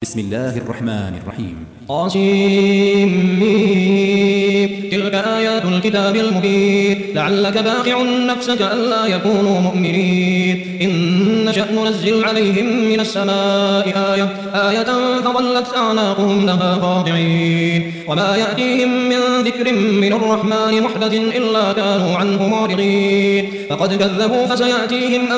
بسم الله الرحمن الرحيم. طاسيم. تلك آيات الكتاب المبين لعلك باقع نفسك ألا يكونوا مؤمنين. إن نشأ ننزل عليهم من السماء آية فظلت أعناقهم لها خاضعين وما يأتيهم من ذكر من الرحمن محدث إلا كانوا عنه معرضين. فقد كذبوا فسيأتيهم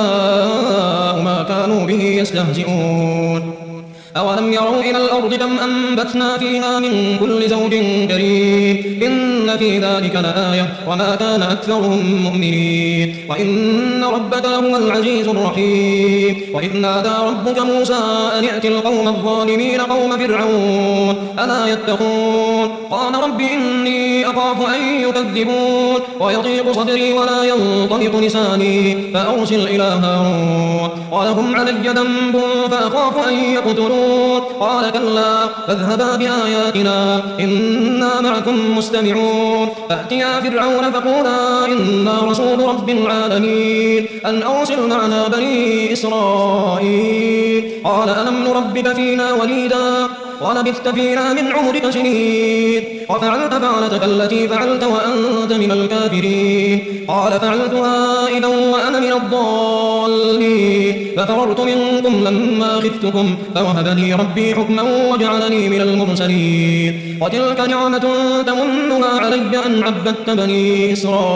أنباء ما كانوا به يستهزئون. أولم يروا إلى الأرض كم أنبتنا فيها من كل زوج كريم إن في ذلك لآية وما كان أكثرهم مؤمنين وإن ربك لهو العزيز الرحيم. وإذ نادى ربك موسى أن ائت القوم الظالمين قوم فرعون ألا يتقون قال رب إني أخاف أن يكذبون ويضيق صدري ولا ينطلق لساني فأرسل إلى هارون ولهم علي ذنب فأخاف أن يقتلون قال كلا فاذهبا بآياتنا إنا معكم مستمعون. فأتيا فرعون فقولا إنا رسول رب العالمين أن أرسل معنا بني إسرائيل. قال ألم نربك فينا وليدا ولبثت فينا من عمرك سنين وفعلت فعلتك التي فعلت وأنت من الكافرين. قال فعلتها إذا وأنا من الضالين ففررت منكم لما خفتكم فوهب لي ربي حكما وجعلني من المرسلين. وتلك نعمة تمنها علي أن عبدت بني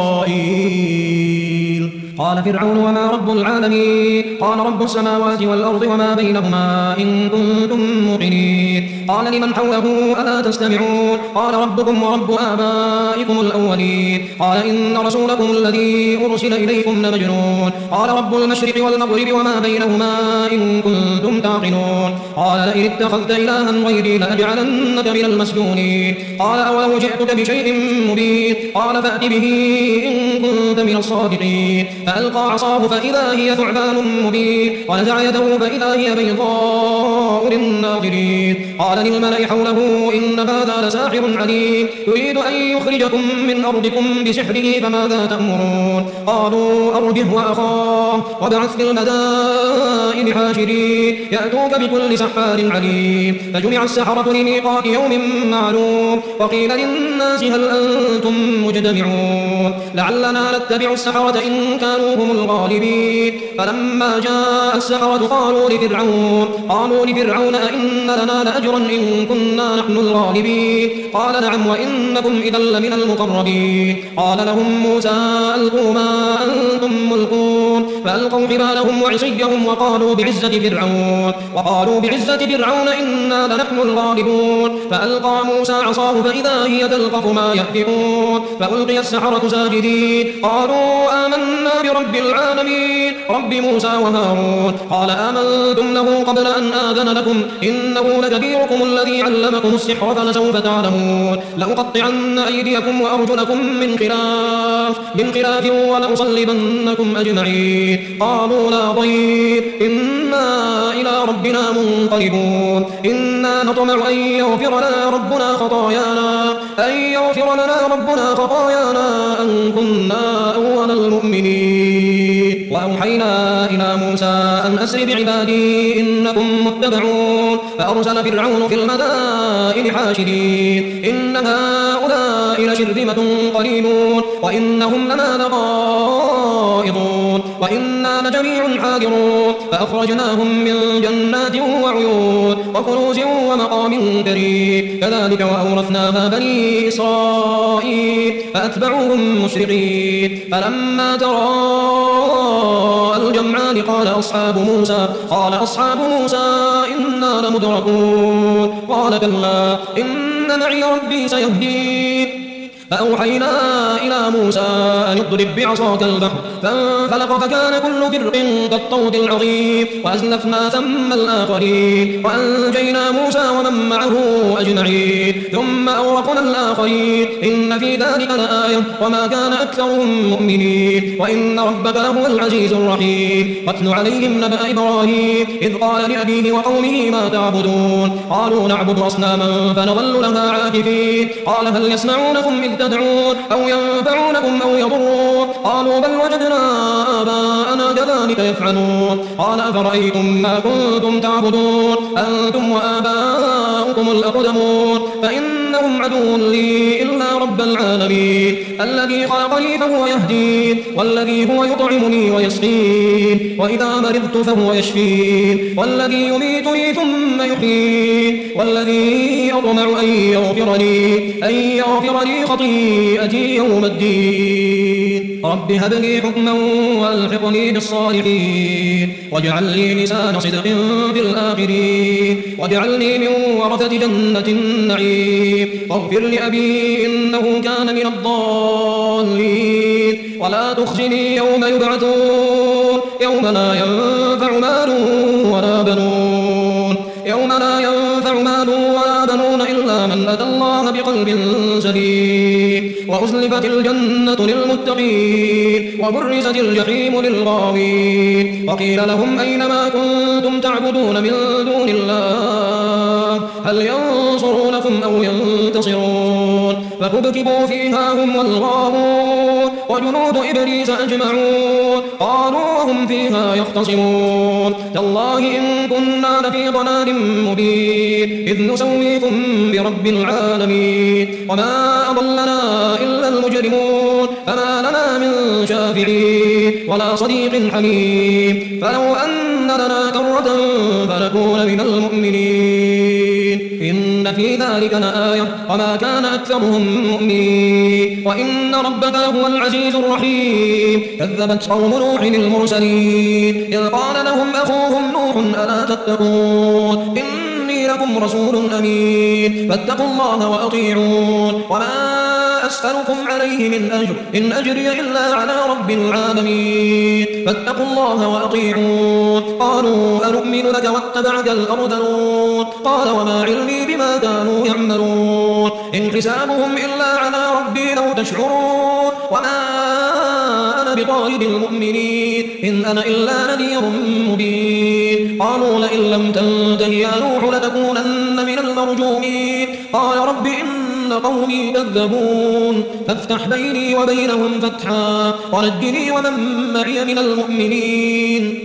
إسرائيل. قال فرعون وما رب العالمين قال رب السماوات والأرض وما بينهما إن كنتم موقنين. قال لمن حوله ألا تستمعون قال ربكم ورب آبائكم الأولين. قال إن رسولكم الذي أرسل إليكم لمجنون. قال رب المشرق والمغرب وما بينهما إن كنتم تعقلون. قال لئن اتخذت إلها غيري لأجعلنك من المسجونين. قال أولو جئتك بشيء مبين قال فأت به إن كنت من الصادقين. فألقى عصاه فإذا هي ثعبان مبين ونزع يده فإذا هي بيضاء للناظرين. قال للملأ حوله إن هذا لساحر عليم يريد أن يخرجكم من أرضكم بسحره فماذا تأمرون. قالوا أرجه وأخاه وابعث في المدائن حاشرين يأتوك بكل سحار عليم. فجمع السحرة لميقات يوم معلوم وقيل للناس هل أنتم مجتمعون لعلنا نتبع السحرة إن كانوا هم الغالبين. فلما جاء السحرة قالوا لفرعون أئن لنا لأجرا إن كنا نحن الغالبين. قال نعم وإنكم إذا لمن المقربين. قال لهم موسى ألقوا ما أنتم ملقون فألقوا حبالهم وعصيهم وقالوا بعزة فرعون إنا لنحن الغالبون. فألقى موسى عصاه فإذا هي تلقف ما يأفكون. فألقي السحرة ساجدين قالوا آمنا برب العالمين رب موسى وهارون. قال آمنتم له قبل أن آذن لكم إنه لكبيركم الذي علمكم السحر فلسوف تعلمون لأقطعن أيديكم وأرجلكم من خلاف ولأصلبنكم أجمعين. قالوا لا ضير إنا إلى ربنا منقلبون. إنا نطمع أن يغفر لنا ربنا خطايانا أن كنا أول المؤمنين. وأوحينا إلى موسى أن أسر بعبادي إنكم متبعون. فأرسل فرعون في المدائن حاشرين إن هؤلاء لشرذمة قليلون وإنهم لنا لغائظون وإنا لجميع حاذرون. فأخرجناهم من جنات وعيون وكنوز ومقام كريم كذلك وأورثناها بني إسرائيل فأتبعوهم مشرقين. فلما تراءى الجمعان قال أصحاب موسى إنا لمدركون. قال كلا إن معي ربي سيهدين. فأوحينا إلى موسى أن اضرب بعصاك البحر فانفلق فكان كل فرق كالطود العظيم. وأزلفنا ثم الآخرين وأنجينا موسى ومن معه أجمعين ثم أورقنا الآخرين إن في ذلك لآية وما كان أكثرهم مؤمنين وإن ربك لهو العزيز الرحيم. واتل عليهم نبأ إبراهيم إذ قال لأبيه وقومه ما تعبدون. قالوا نعبد أصناما فنظل لها عاكفين. قال هل يسمعونكم إذ تدعون أو ينفعونكم أو يضرون قالوا بل وجدنا آباءنا كذلك يفعلون قال أفرأيتم ما كنتم تعبدون أنتم وآباؤكم الأقدمون فإنهم عدو لي إلا رب العالمين الذي خلقني فهو يهدين والذي هو يطعمني ويسقين وإذا مرضت فهو يشفين والذي يميتني ثم يحيين والذي أطمع أن يغفر لي خطيئتي يوم الدين رب هب لي حكما والحقني بالصالحين واجعل لي لسان صدق في الآخرين واجعلني من ورثة جنة النعيم واغفر لأبي إنه كان من الضالين ولا تخزني يوم يبعثون يوم لا ينفع مال ولا بنون إلا من أتى الله بقلب سليم وأزلفت الجنة للمتقين وبرزت الجحيم للغاوين وقيل لهم أين ما كنتم تعبدون من دون الله هل ينصرونكم أو ينتصرون فكبكبوا فيها هم والغاوون وجنود إبليس أجمعون قالوا وهم فيها يختصمون تالله إن كنا لفي ضلال مبين إذ نسويكم برب العالمين وما أضلنا إلا المجرمون فما لنا من شافعين ولا صديق حميم فلو أن لنا كرة فنكون من المؤمنين إن في ذلك لآية وما كان أكثرهم مؤمنين وإن ربك لهو العزيز الرحيم كذبت قوم نوح المرسلين إذ قال لهم أخوهم نوح ألا تتقون إني لكم رسول أمين فاتقوا الله وأطيعون وما أسألكم عليه من أجر إن أجري إلا على رب العالمين فاتقوا الله وأطيعون قالوا أنؤمن لك واتبعك الأرذلون قال وما علمي بما كانوا يعملون إن حسابهم إلا على ربي لو تشعرون وما أنا بطارد المؤمنين إن أنا إلا نذير مبين قالوا لئن لم تنته يا نوح لتكونن من المرجومين قال رب إن قومي كذبون فافتح بيني وبينهم فتحا ونجني ومن معي من المؤمنين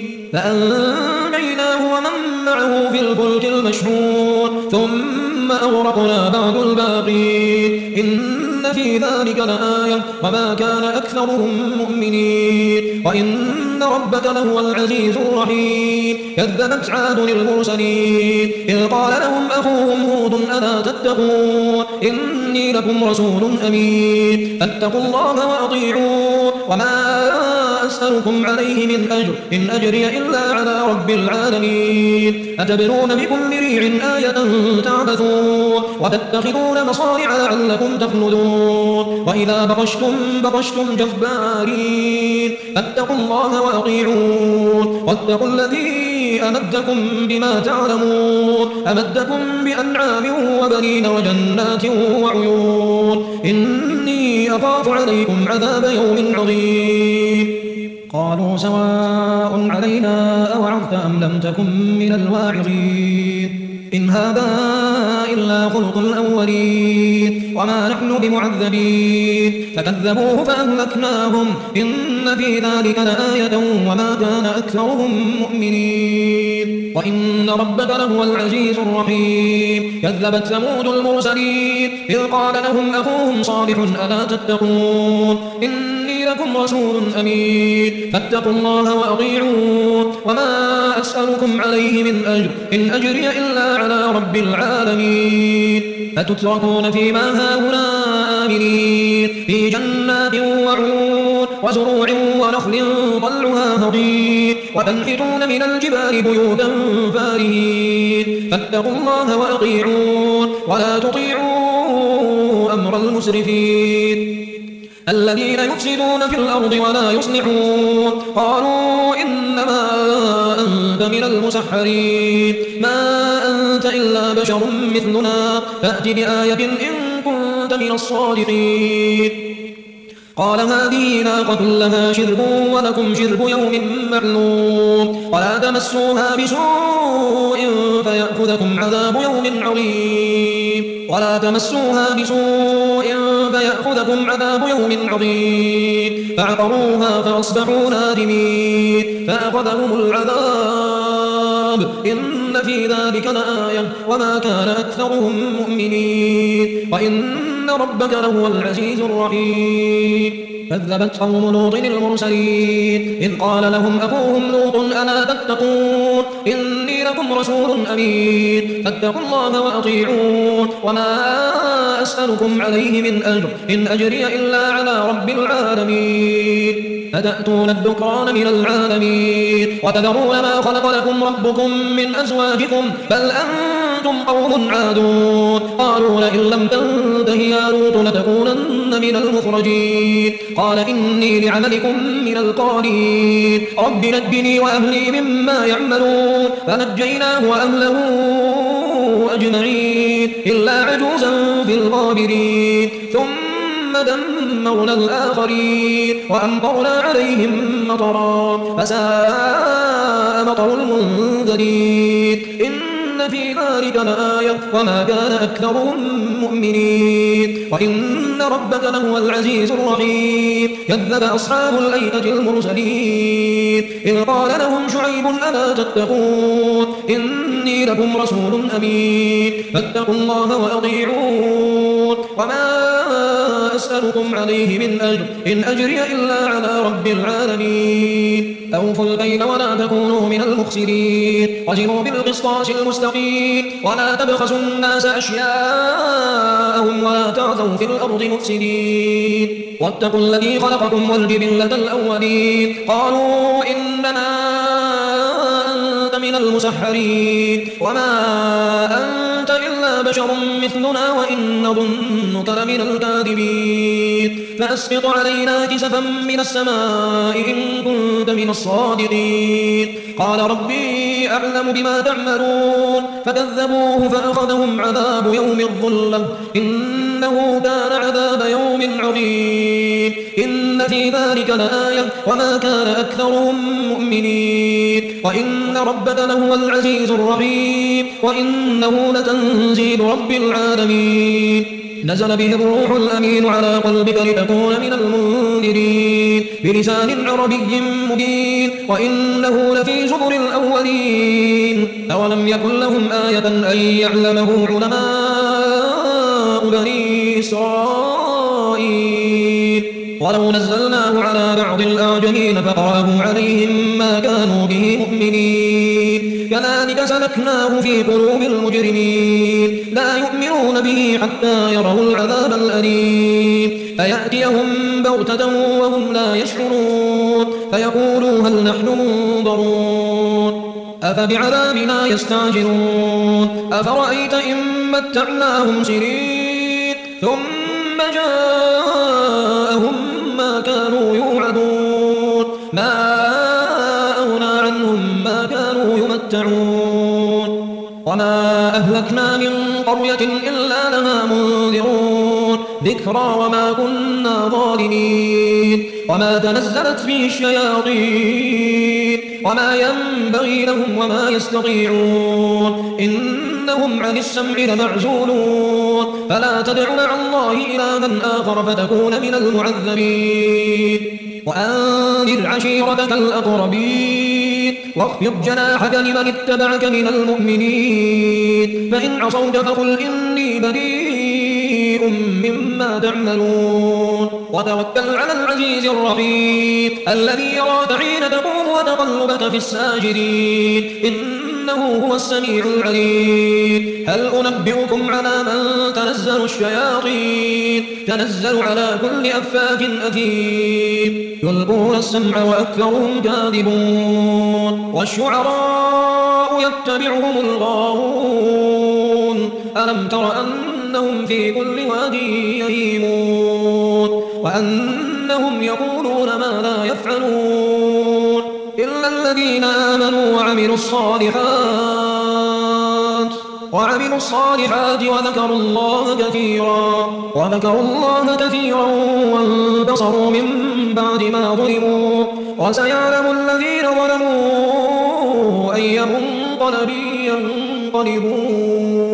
فأنجيناه ومن معه في الفلك المشحون ثم أغرقنا بعد الباقين إن في ذلك لآية وما كان أكثرهم مؤمنين وإن ربك لهو العزيز الرحيم كذبت عاد المرسلين إذ قال لهم أخوهم هود ألا تتقون إني لكم رسول أمين فاتقوا الله وأطيعون وما أسألكم عليه من أجر إن أجري إلا على رب العالمين أتبنون بكل ريع آية تعبثون وتتخذون مصانع لعلكم تخلدون وإذا بطشتم جبارين فاتقوا الله وأطيعون واتقوا الذي أمدكم بما تعلمون أمدكم بأنعام وبنين وجنات وعيون إني أخاف عليكم عذاب يوم عظيم قالوا سواء علينا أوعظت أم لم تكن من الواعظين إن هذا إلا خلق الأولين وما نحن بمعذبين فكذبوه فأهلكناهم إن في ذلك لآية وما كان أكثرهم مؤمنين وإن ربك لهو العزيز الرحيم كذبت ثمود المرسلين إذ قال لهم أخوهم صالح ألا تتقون إني لكم رسول أمين فاتقوا الله وأطيعون وما أسألكم عليه من أجر إن أجري إلا على رب العالمين فتتركون فيما هاهنا آمنين في جنات وعيون وزروع ونخل طلعها هضيم وتنحتون من الجبال بيوتا فارهين فاتقوا الله وأطيعون ولا تطيعوا أمر المسرفين الذين يفسدون في الأرض ولا يصلحون قالوا إنما أنت من المسحرين ما أنت إلا بشر مثلنا فأت بآية إن كنت من الصادقين قال هذه ناقة لها شرب ولكم شرب يوم معلوم ولا تمسوها بسوء فيأخذكم عذاب يوم عظيم فعقروها فأصبحوا نادمين فأخذهم العذاب إن في ذلك لآية وما كان أكثرهم مؤمنين وإن ربك لهو العزيز الرحيم كذبت قوم لوط المرسلين إذ قال لهم أخوهم لوط ألا تتقون إني لكم رسول أمين فاتقوا الله وأطيعون وما أسألكم عليه من أجر إن أجري إلا على رب العالمين أتأتون الذكران من العالمين وتذرون ما خلق لكم ربكم من أزواجكم بل أنتم قوم عادون قالوا لئن لم تنته يا لوط لتكونن من المخرجين قال إني لعملكم من القالين رب نجني وأهلي مما يعملون فنجيناه وأهله أجمعين إلا عجوزا في الغابرين ثم دمرنا الآخرين وأمطرنا عليهم مطرا فساء مطر المنذرين إن في ذلك لآية وما كان أكثرهم مؤمنين وإن ربك لهو العزيز الرحيم كذب أصحاب الأيكة المرسلين إذ قال لهم شعيب ألا تتقون إني لكم رسول أمين فاتقوا الله وأطيعون وما أسألكم عليه من أجر إن أجري إلا على رب العالمين أوفوا الكيل ولا تكونوا من المخسرين وزنوا بالقسطاس المستقيم ولا تبخسوا الناس أشياءهم ولا تعثوا في الأرض مفسدين واتقوا الذي خلقكم والجبلة الأولين قالوا إنما أنت من المسحرين وما أنت إلا بشر مثلنا وإن نظنك لمن الكاذبين فأسقط علينا كسفا من السماء إن كنت من الصادقين قال ربي أعلم بما تعملون فكذبوه فأخذهم عذاب يوم الظلة إنه كان عذاب يوم عظيم إن في ذلك لآية وما كان أكثرهم مؤمنين وإن ربك لهو العزيز الرحيم وإنه لتنزيل رب العالمين نزل به الروح الأمين على قلبك لتكون من المنذرين بلسان عربي مبين وإنه لفي زبر الأولين أولم يكن لهم آية أن يعلمه علماء بني إسرائيل ولو نزلناه على بعض الأعجمين فقرأه عليهم ما كانوا به مؤمنين كذلك سلكناه في قلوب المجرمين لا يؤمنون به حتى يروا العذاب الأليم فيأتيهم بغتة وهم لا يشعرون فيقولوا هل نحن منظرون أفبعذابنا يستعجلون أفرأيت إن متعناهم سنين ثم جاءهم ما كانوا يوعدون ما أغنى عنهم ما كانوا يمتعون وما أهلكنا من قرية إلا لها منذرون ذكرى وما كنا ظالمين وما تنزلت به الشياطين وما ينبغي لهم وما يستطيعون إنهم عن السمع لمعزولون فلا تدع مع الله إلها آخر فتكون من المعذبين وأنذر عشيرتك الأقربين واخفض جناحك لمن اتبعك من المؤمنين فإن عصوك فقل إني بريء مما تعملون وتوكل على العزيز الرحيم الذي يراك حين تقوم وتقلبك في الساجدين إنه هو السميع العليم هل أنبئكم على من تنزل الشياطين تنزل على كل أفاك أثيم يلقون السمع وأكثرهم كاذبون والشعراء يتبعهم الغاوون ألم تر أنهم في كل واد يهيمون وأنهم يقولون ما لا يفعلون إلا الذين آمنوا وعملوا الصالحات وذكروا الله كثيرا وانتصروا من بعد ما ظلموا وسيعلم الذين ظلموا أي منقلب ينقلبون